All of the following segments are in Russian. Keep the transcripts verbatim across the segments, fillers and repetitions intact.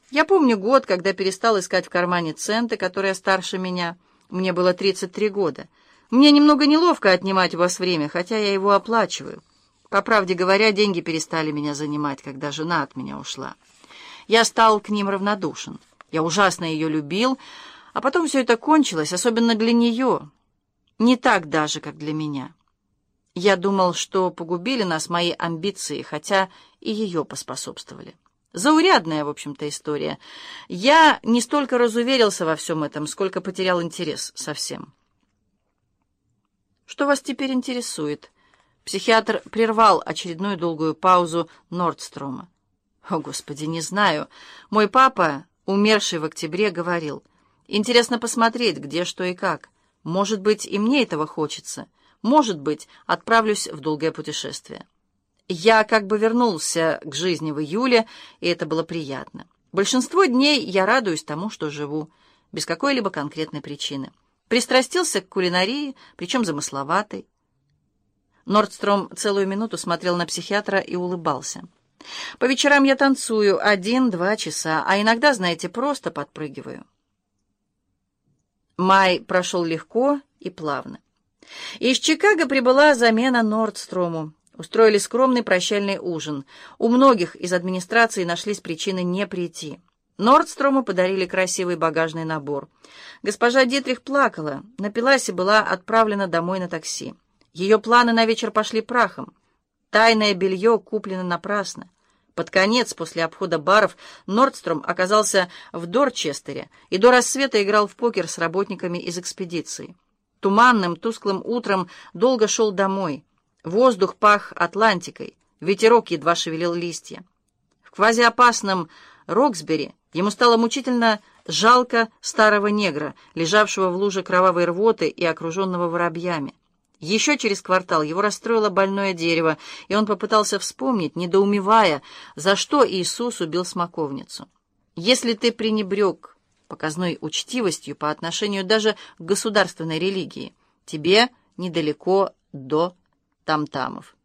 Я помню год, когда перестал искать в кармане центы, которые старше меня. Мне было тридцать три года. Мне немного неловко отнимать у вас время, хотя я его оплачиваю. По правде говоря, деньги перестали меня занимать, когда жена от меня ушла. Я стал к ним равнодушен. Я ужасно ее любил, а потом все это кончилось, особенно для нее. Не так даже, как для меня. Я думал, что погубили нас мои амбиции, хотя и ее поспособствовали. Заурядная, в общем-то, история. Я не столько разуверился во всем этом, сколько потерял интерес совсем. Что вас теперь интересует? Психиатр прервал очередную долгую паузу Нордстрома. О, Господи, не знаю. Мой папа, умерший в октябре, говорил: интересно посмотреть, где, что и как. Может быть, и мне этого хочется. Может быть, отправлюсь в долгое путешествие. Я как бы вернулся к жизни в июле, и это было приятно. Большинство дней я радуюсь тому, что живу, без какой-либо конкретной причины. Пристрастился к кулинарии, причем замысловатой. Нордстром целую минуту смотрел на психиатра и улыбался. По вечерам я танцую один-два часа, а иногда, знаете, просто подпрыгиваю. Май прошел легко и плавно. Из Чикаго прибыла замена Нордстрому. Устроили скромный прощальный ужин. У многих из администрации нашлись причины не прийти. Нордстрому подарили красивый багажный набор. Госпожа Дитрих плакала, напилась и была отправлена домой на такси. Ее планы на вечер пошли прахом. Тайное белье куплено напрасно. Под конец, после обхода баров, Нордстром оказался в Дорчестере и до рассвета играл в покер с работниками из экспедиции. Туманным, тусклым утром долго шел домой. Воздух пах Атлантикой, ветерок едва шевелил листья. В квазиопасном Роксбери ему стало мучительно жалко старого негра, лежавшего в луже кровавой рвоты и окруженного воробьями. Еще через квартал его расстроило больное дерево, и он попытался вспомнить, недоумевая, за что Иисус убил смоковницу. Если ты пренебрег показной учтивостью по отношению даже к государственной религии, тебе недалеко до там-тамов.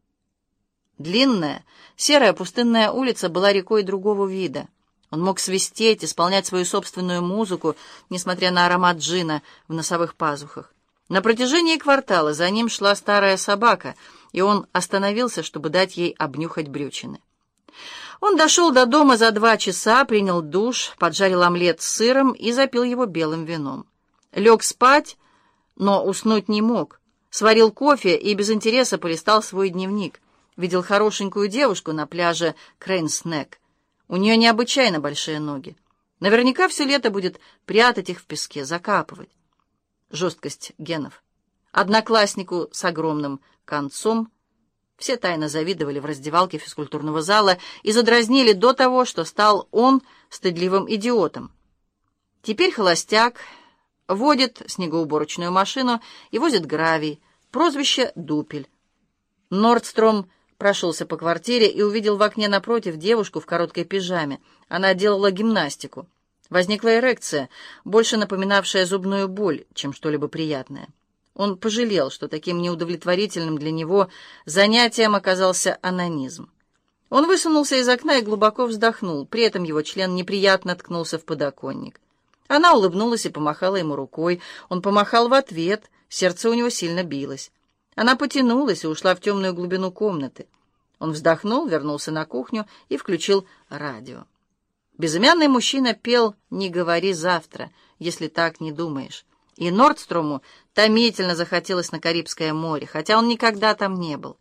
Длинная, серая пустынная улица была рекой другого вида. Он мог свистеть, исполнять свою собственную музыку, несмотря на аромат джина в носовых пазухах. На протяжении квартала за ним шла старая собака, и он остановился, чтобы дать ей обнюхать брючины. Он дошел до дома за два часа, принял душ, поджарил омлет с сыром и запил его белым вином. Лег спать, но уснуть не мог. Сварил кофе и без интереса полистал свой дневник. Видел хорошенькую девушку на пляже Крейнс-Нек. У нее необычайно большие ноги. Наверняка все лето будет прятать их в песке, закапывать. Жесткость генов. Однокласснику с огромным концом. Все тайно завидовали в раздевалке физкультурного зала и задразнили до того, что стал он стыдливым идиотом. Теперь холостяк. Водит снегоуборочную машину и возит гравий. Прозвище «Дупель». Нордстром прошелся по квартире и увидел в окне напротив девушку в короткой пижаме. Она делала гимнастику. Возникла эрекция, больше напоминавшая зубную боль, чем что-либо приятное. Он пожалел, что таким неудовлетворительным для него занятием оказался онанизм. Он высунулся из окна и глубоко вздохнул, при этом его член неприятно ткнулся в подоконник. Она улыбнулась и помахала ему рукой. Он помахал в ответ, сердце у него сильно билось. Она потянулась и ушла в темную глубину комнаты. Он вздохнул, вернулся на кухню и включил радио. Безымянный мужчина пел «Не говори завтра, если так не думаешь». И Нордстрому томительно захотелось на Карибское море, хотя он никогда там не был.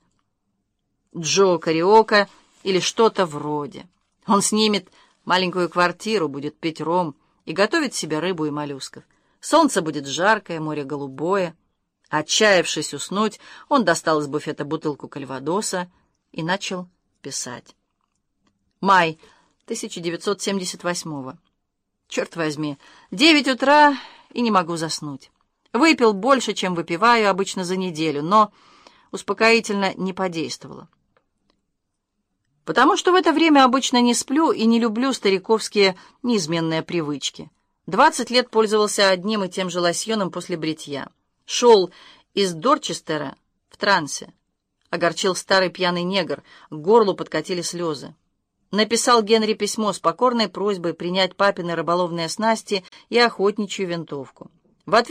Джо Кариока или что-то вроде. Он снимет маленькую квартиру, будет пить ром и готовить себе рыбу и моллюсков. Солнце будет жаркое, море голубое. Отчаявшись уснуть, он достал из буфета бутылку кальвадоса и начал писать. Май тысяча девятьсот семьдесят восьмого. Черт возьми, девять утра и не могу заснуть. Выпил больше, чем выпиваю обычно за неделю, но успокоительно не подействовало. Потому что в это время обычно не сплю и не люблю стариковские неизменные привычки. Двадцать лет пользовался одним и тем же лосьоном после бритья. Шел из Дорчестера в трансе. Огорчил старый пьяный негр, к горлу подкатили слезы. написал Генри письмо с покорной просьбой принять папины рыболовные снасти и охотничью винтовку. В ответ